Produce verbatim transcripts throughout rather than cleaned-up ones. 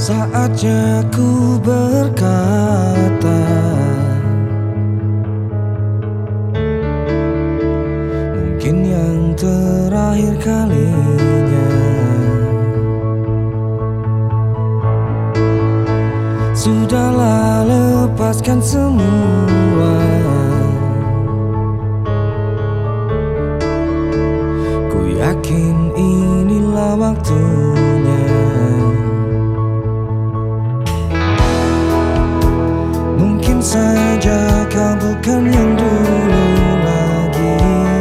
Saatnya ku berkata, mungkin yang terakhir kalinya. Sudahlah, lepaskan semua. Ku yakin inilah waktunya. Mungkin saja kau bukan yang dulu lagi.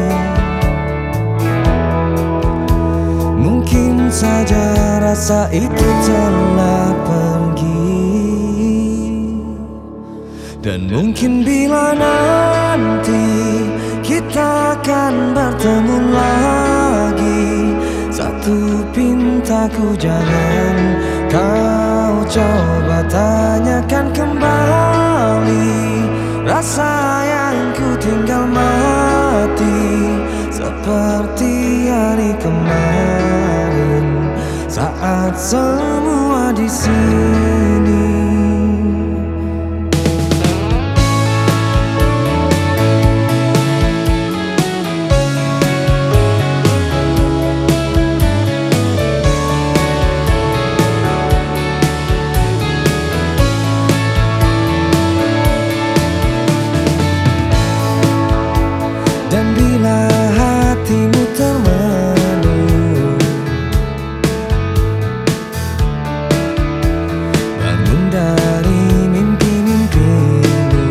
Mungkin saja rasa itu telah pergi. Dan mungkin bila nanti kita akan bertemu lagi, satu pintaku jangan kau coba tanyakan kembali. Rasa yang ku tinggal mati seperti hari kemarin, saat semua di sini. Dan bila hatimu termenung, bangun dari mimpi-mimpimu.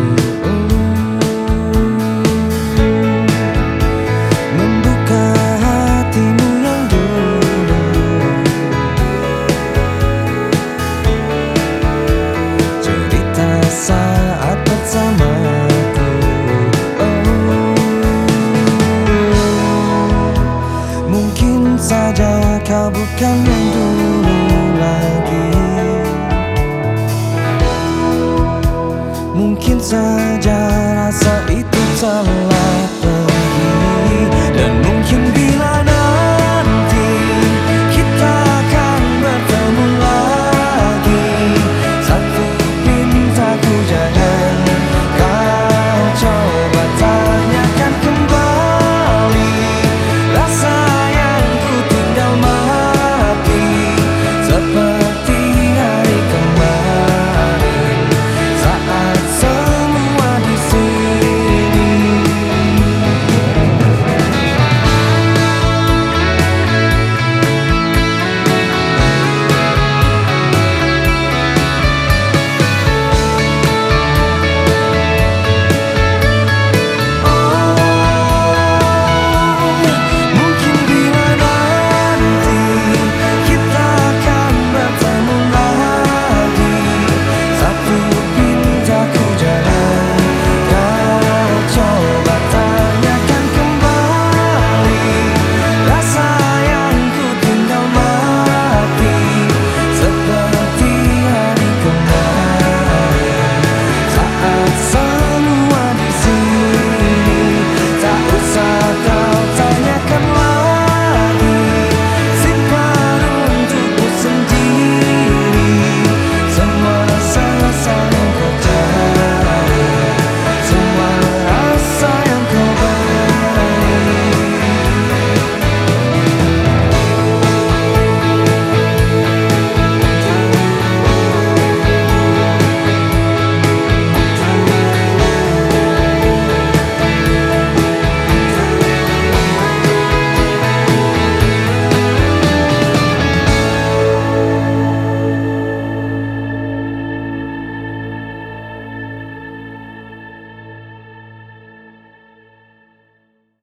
Membuka hatimu yang dulu, cerita saat bersamaku. Mungkin saja kau bukan yang dulu